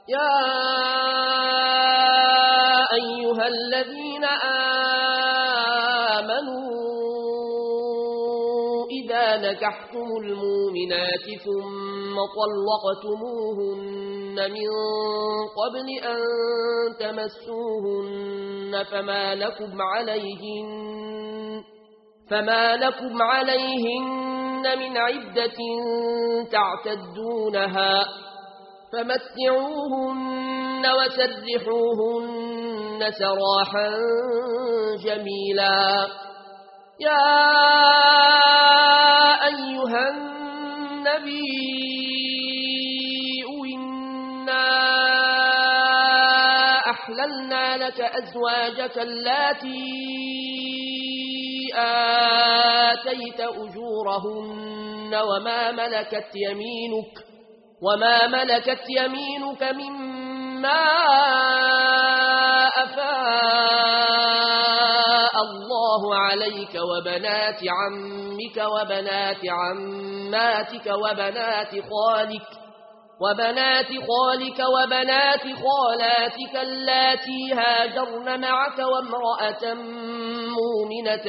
يا أيها الذين آمنوا إذا نكحتم المؤمنات ثم طلقتموهن من قبل أن تمسوهن فما لكم عليهن من عدة تعتدونها فمتعوهن وسرحوهن سراحا جميلا يا أيها النبي إنا أحللنا لك أزواجك اللاتي آتيت أجورهن وما ملكت يمينك مما أفاء الله عليك وبنات عمك وبنات عماتك وبنات خالك وبنات خالاتك اللاتي هاجرن معك وامرأة مؤمنة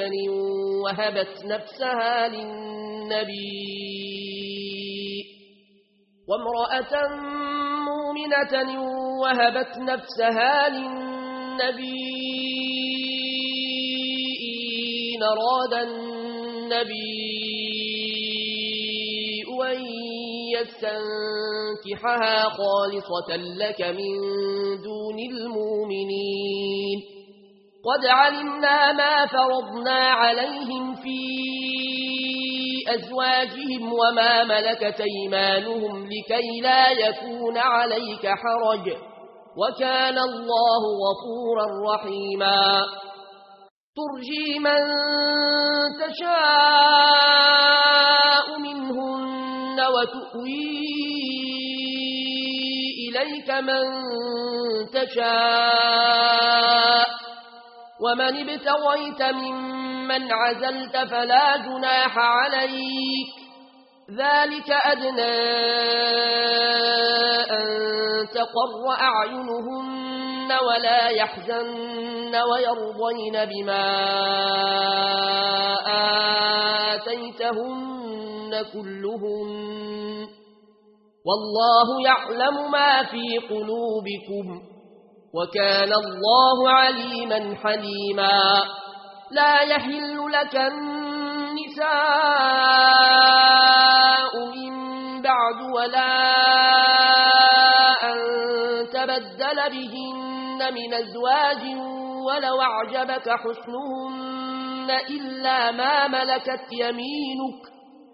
وهبت نفسها للنبي إن أراد النبي أن يستنكحها خالصة لك من دون المؤمنين قد علمنا ما فرضنا عليهم في أزواجهم وما ملكت أيمانهم لكي لا يكون عليك حرج وكان الله غفورا رحيما ترجي من تشاء منهن وتؤوي إليك من تشاء ومن ابتغيت ممن عزلت فلا جناح عليك ذلك أدنى أن تقر أعينهن ولا يحزن ويرضين بما آتيتهن كلهن والله يعلم ما في قلوبكم وكان الله عليما حليما لا يحل لك النساء من بعد ولا أن تبدل بهن من أزواج ولو أعجبك حسنهن إلا ما ملكت يمينك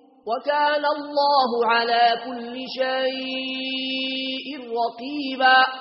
وكان الله على كل شيء رقيبا